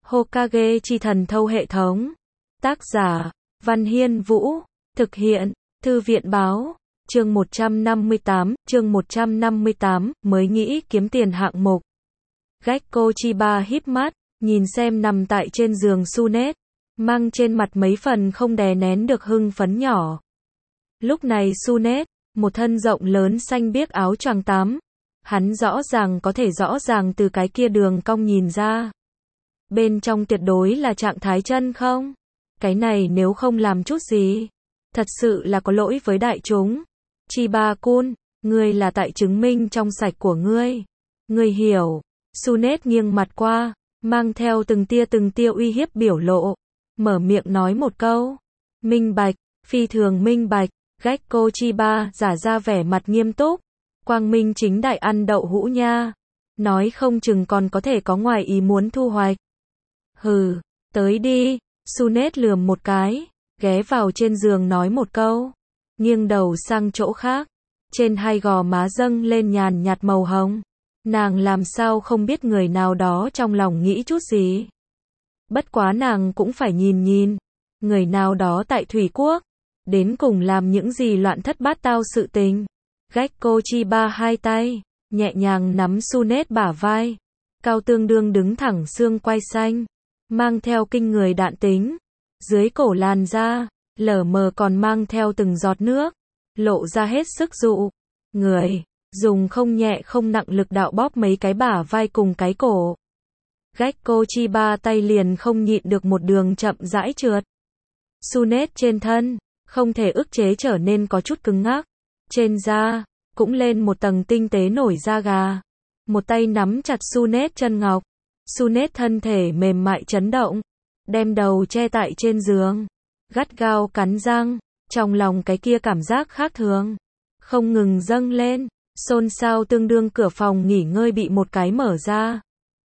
Hokage chi thần thâu hệ thống. Tác giả, Văn Hiên Vũ. Thực hiện, Thư viện báo. Chương 158, mới nghĩ kiếm tiền hạng mục. Gekko Chiba híp mắt, nhìn xem nằm tại trên giường Sunet, mang trên mặt mấy phần không đè nén được hưng phấn nhỏ. Lúc này Sunet, một thân rộng lớn xanh biếc áo choàng tắm, hắn có thể rõ ràng từ cái kia đường cong nhìn ra. Bên trong tuyệt đối là trạng thái chân không? Cái này nếu không làm chút gì, thật sự là có lỗi với đại chúng. Chiba-kun, ngươi là tại chứng minh trong sạch của ngươi. Ngươi hiểu. Sunet nghiêng mặt qua, mang theo từng tia uy hiếp biểu lộ, mở miệng nói một câu. Minh bạch, phi thường minh bạch. Gekko Chiba giả ra vẻ mặt nghiêm túc, quang minh chính đại ăn đậu hũ nha. Nói không chừng còn có thể có ngoài ý muốn thu hoạch. Hừ, tới đi. Sunet lườm một cái, ghé vào trên giường nói một câu, nghiêng đầu sang chỗ khác. Trên hai gò má dâng lên nhàn nhạt màu hồng. Nàng làm sao không biết người nào đó trong lòng nghĩ chút gì. Bất quá nàng cũng phải nhìn, người nào đó tại Thủy Quốc, đến cùng làm những gì loạn thất bát tao sự tình. Gekko Chiba hai tay, nhẹ nhàng nắm Sunet bả vai, cao tương đương đứng thẳng xương quai xanh, mang theo kinh người đạn tính. Dưới cổ làn da, lở mờ còn mang theo từng giọt nước, lộ ra hết sức dụ người, dùng không nhẹ không nặng lực đạo bóp mấy cái bả vai cùng cái cổ. Gekko Chiba tay liền không nhịn được một đường chậm rãi trượt. Sunet trên thân, không thể ức chế trở nên có chút cứng ngắc. Trên da, cũng lên một tầng tinh tế nổi da gà. Một tay nắm chặt Sunet chân ngọc. Sunet thân thể mềm mại chấn động, đem đầu che tại trên giường, gắt gao cắn răng, trong lòng cái kia cảm giác khác thường không ngừng dâng lên, xôn xao tương đương cửa phòng nghỉ ngơi bị một cái mở ra.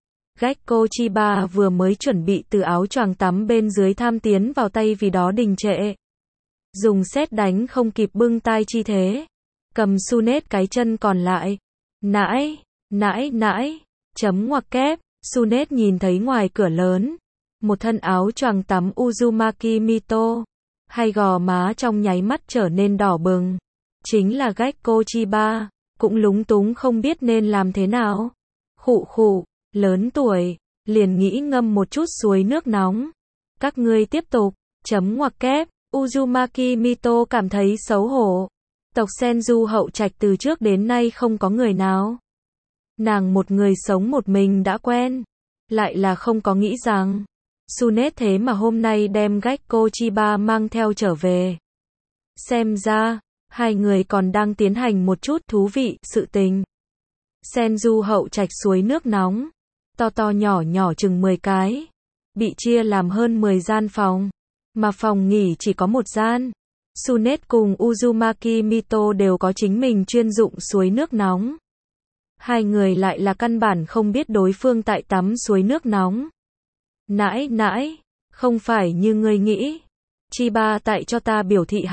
Gekko Chiba vừa mới chuẩn bị từ áo choàng tắm bên dưới tham tiến vào tay vì đó đình trệ. Dùng sét đánh không kịp bưng tai chi thế, cầm Sunet cái chân còn lại. Nãi, chấm ngoặc kép. Sunet nhìn thấy ngoài cửa lớn, một thân áo choàng tắm Uzumaki Mito, hai gò má trong nháy mắt trở nên đỏ bừng. Chính là Gekko Chiba, cũng lúng túng không biết nên làm thế nào. Khụ, lớn tuổi, liền nghĩ ngâm một chút suối nước nóng. Các ngươi tiếp tục, chấm ngoặc kép. Uzumaki Mito cảm thấy xấu hổ. Tộc Senju hậu trạch từ trước đến nay không có người nào. Nàng một người sống một mình đã quen, lại là không có nghĩ rằng Sunet thế mà hôm nay đem Gekko Chiba mang theo trở về. Xem ra, hai người còn đang tiến hành một chút thú vị sự tình. Senju hậu trạch suối nước nóng, to nhỏ chừng 10 cái, bị chia làm hơn 10 gian phòng, mà phòng nghỉ chỉ có một gian. Sunet cùng Uzumaki Mito đều có chính mình chuyên dụng suối nước nóng. Hai người lại là căn bản không biết đối phương tại tắm suối nước nóng. Nãi, không phải như ngươi nghĩ. Chiba tại cho ta biểu thị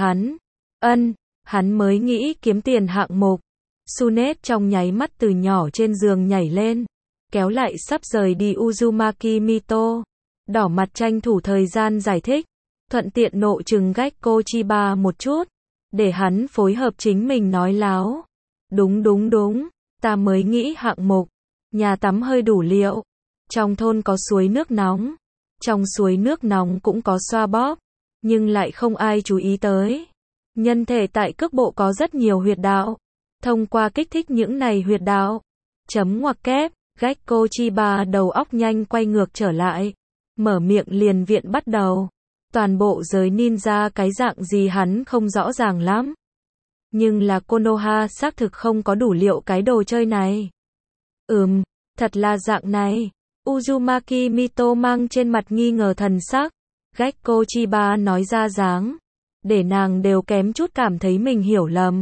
hắn mới nghĩ kiếm tiền hạng mục. Sunet trong nháy mắt từ nhỏ trên giường nhảy lên, kéo lại sắp rời đi Uzumaki Mito, đỏ mặt tranh thủ thời gian giải thích, thuận tiện nộ trừng Gekko Chiba một chút, để hắn phối hợp chính mình nói láo. Đúng. Ta mới nghĩ hạng mục, nhà tắm hơi đủ liệu, trong thôn có suối nước nóng, trong suối nước nóng cũng có xoa bóp, nhưng lại không ai chú ý tới. Nhân thể tại cước bộ có rất nhiều huyệt đạo, thông qua kích thích những này huyệt đạo. Chấm ngoặc kép. Gekko Chiba đầu óc nhanh quay ngược trở lại, mở miệng liền viện bắt đầu. Toàn bộ giới ninja cái dạng gì hắn không rõ ràng lắm. Nhưng là Konoha xác thực không có đủ liệu cái đồ chơi này. Thật là dạng này. Uzumaki Mito mang trên mặt nghi ngờ thần sắc. Gekko Chiba nói ra dáng, để nàng đều kém chút cảm thấy mình hiểu lầm.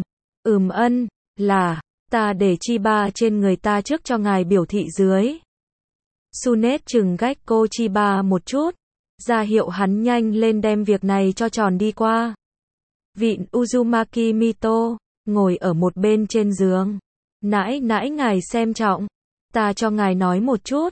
Là, ta để Chiba trên người ta trước cho ngài biểu thị dưới. Sunet chừng Gekko Chiba một chút, ra hiệu hắn nhanh lên đem việc này cho tròn đi qua. Vịn Uzumaki Mito, ngồi ở một bên trên giường. Nãi ngài xem trọng, ta cho ngài nói một chút.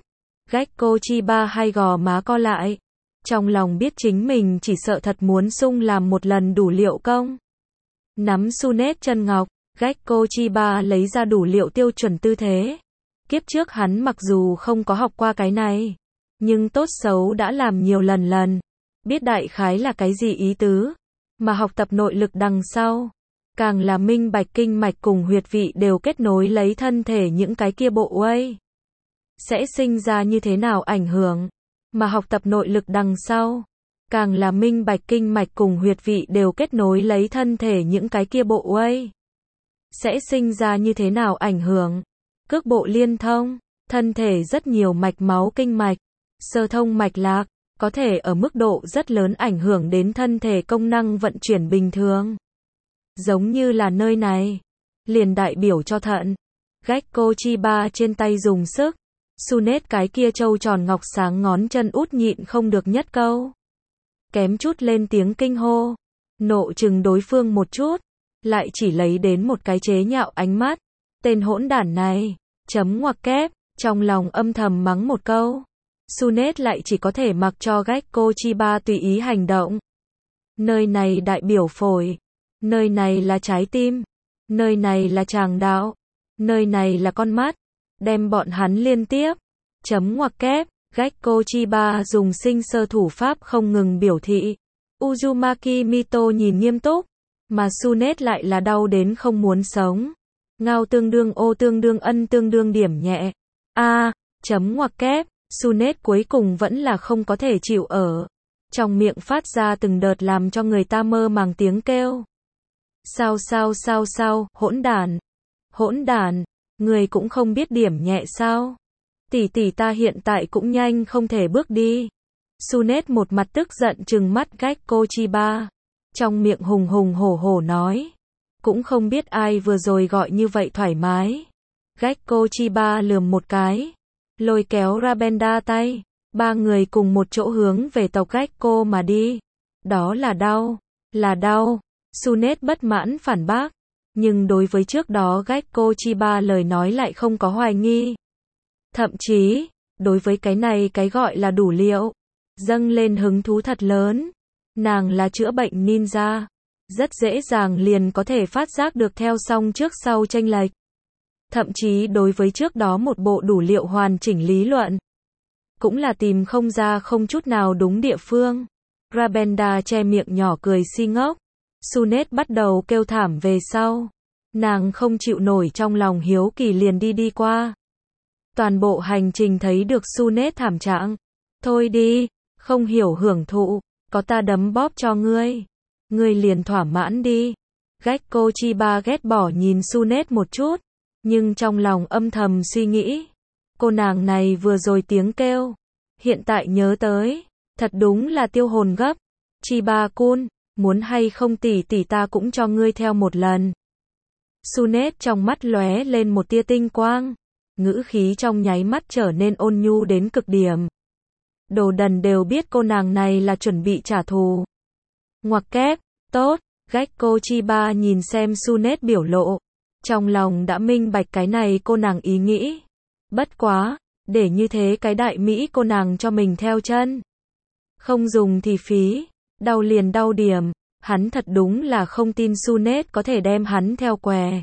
Gecko Chiba hay gò má co lại. Trong lòng biết chính mình chỉ sợ thật muốn sung làm một lần đủ liệu công. Nắm Sunet chân ngọc, Gecko Chiba lấy ra đủ liệu tiêu chuẩn tư thế. Kiếp trước hắn mặc dù không có học qua cái này, nhưng tốt xấu đã làm nhiều lần, biết đại khái là cái gì ý tứ, mà học tập nội lực đằng sau, càng là minh bạch kinh mạch cùng huyệt vị đều kết nối lấy thân thể những cái kia bộ uây. Sẽ sinh ra như thế nào ảnh hưởng, mà học tập nội lực đằng sau, càng là minh bạch kinh mạch cùng huyệt vị đều kết nối lấy thân thể những cái kia bộ uây. Sẽ sinh ra như thế nào ảnh hưởng, cước bộ liên thông, thân thể rất nhiều mạch máu kinh mạch, sơ thông mạch lạc, có thể ở mức độ rất lớn ảnh hưởng đến thân thể công năng vận chuyển bình thường. Giống như là nơi này, liền đại biểu cho thận. Gecko Chiba trên tay dùng sức, Sunet cái kia trâu tròn ngọc sáng ngón chân út nhịn không được nhất câu. Kém chút lên tiếng kinh hô, nộ chừng đối phương một chút, lại chỉ lấy đến một cái chế nhạo ánh mắt. Tên hỗn đản này, chấm ngoặc kép, trong lòng âm thầm mắng một câu. Sunet lại chỉ có thể mặc cho Gecko Chiba tùy ý hành động. Nơi này đại biểu phổi, nơi này là trái tim, nơi này là tràng đạo, nơi này là con mắt, đem bọn hắn liên tiếp. Chấm ngoặc kép, Gecko Chiba dùng sinh sơ thủ pháp không ngừng biểu thị. Uzumaki Mito nhìn nghiêm túc, mà Sunet lại là đau đến không muốn sống. Ngao tương đương ô tương đương ân tương đương điểm nhẹ. Chấm ngoặc kép, Sunet cuối cùng vẫn là không có thể chịu ở. Trong miệng phát ra từng đợt làm cho người ta mơ màng tiếng kêu. Sao, hỗn đản, người cũng không biết điểm nhẹ sao? Tỷ ta hiện tại cũng nhanh không thể bước đi. Sunet một mặt tức giận trừng mắt Gecko Chiba, trong miệng hùng hùng hổ hổ nói. Cũng không biết ai vừa rồi gọi như vậy thoải mái. Gecko Chiba lườm một cái, lôi kéo Rabenda tay, ba người cùng một chỗ hướng về tộc Gecko mà đi. Đó là đau, Sunet bất mãn phản bác, nhưng đối với trước đó Gecko Chiba lời nói lại không có hoài nghi. Thậm chí, đối với cái này cái gọi là đủ liệu, dâng lên hứng thú thật lớn. Nàng là chữa bệnh ninja, rất dễ dàng liền có thể phát giác được theo song trước sau chênh lệch. Thậm chí đối với trước đó một bộ đủ liệu hoàn chỉnh lý luận, cũng là tìm không ra không chút nào đúng địa phương. Rabenda che miệng nhỏ cười si ngốc. Sunet bắt đầu kêu thảm về sau. Nàng không chịu nổi trong lòng hiếu kỳ liền đi qua. Toàn bộ hành trình thấy được Sunet thảm trạng. Thôi đi, không hiểu hưởng thụ, có ta đấm bóp cho ngươi. Ngươi liền thỏa mãn đi. Gecko Chiba ghét bỏ nhìn Sunet một chút, nhưng trong lòng âm thầm suy nghĩ. Cô nàng này vừa rồi tiếng kêu, hiện tại nhớ tới, thật đúng là tiêu hồn gấp. Chiba-kun, muốn hay không tỷ ta cũng cho ngươi theo một lần. Sunet trong mắt lóe lên một tia tinh quang, ngữ khí trong nháy mắt trở nên ôn nhu đến cực điểm. Đồ đần đều biết cô nàng này là chuẩn bị trả thù. Ngoặc kép, tốt, Gecko Chiba nhìn xem Sunet biểu lộ, trong lòng đã minh bạch cái này cô nàng ý nghĩ. Bất quá, để như thế cái đại Mỹ cô nàng cho mình theo chân. Không dùng thì phí, đau liền đau điểm, hắn thật đúng là không tin Sunet có thể đem hắn theo què.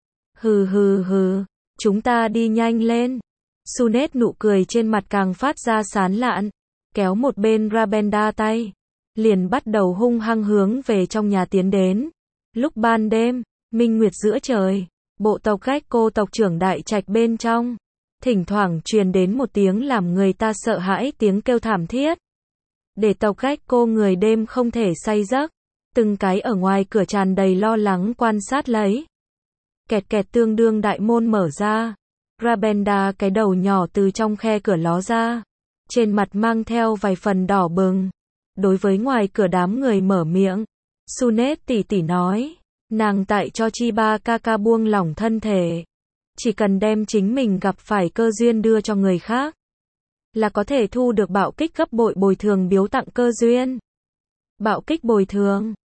Hừ, chúng ta đi nhanh lên. Sunet nụ cười trên mặt càng phát ra sán lạn, kéo một bên Rabenda tay, liền bắt đầu hung hăng hướng về trong nhà tiến đến. Lúc ban đêm, minh nguyệt giữa trời, bộ tộc Gecko tộc trưởng đại trạch bên trong, thỉnh thoảng truyền đến một tiếng làm người ta sợ hãi tiếng kêu thảm thiết. Để tộc Gecko người đêm không thể say giấc, từng cái ở ngoài cửa tràn đầy lo lắng quan sát lấy. Kẹt tương đương đại môn mở ra, Rabenda cái đầu nhỏ từ trong khe cửa ló ra, trên mặt mang theo vài phần đỏ bừng. Đối với ngoài cửa đám người mở miệng, Sunet tỷ nói, nàng tại cho Chiba Kaka buông lỏng thân thể, chỉ cần đem chính mình gặp phải cơ duyên đưa cho người khác, là có thể thu được bạo kích gấp bội bồi thường biếu tặng cơ duyên. Bạo kích bồi thường,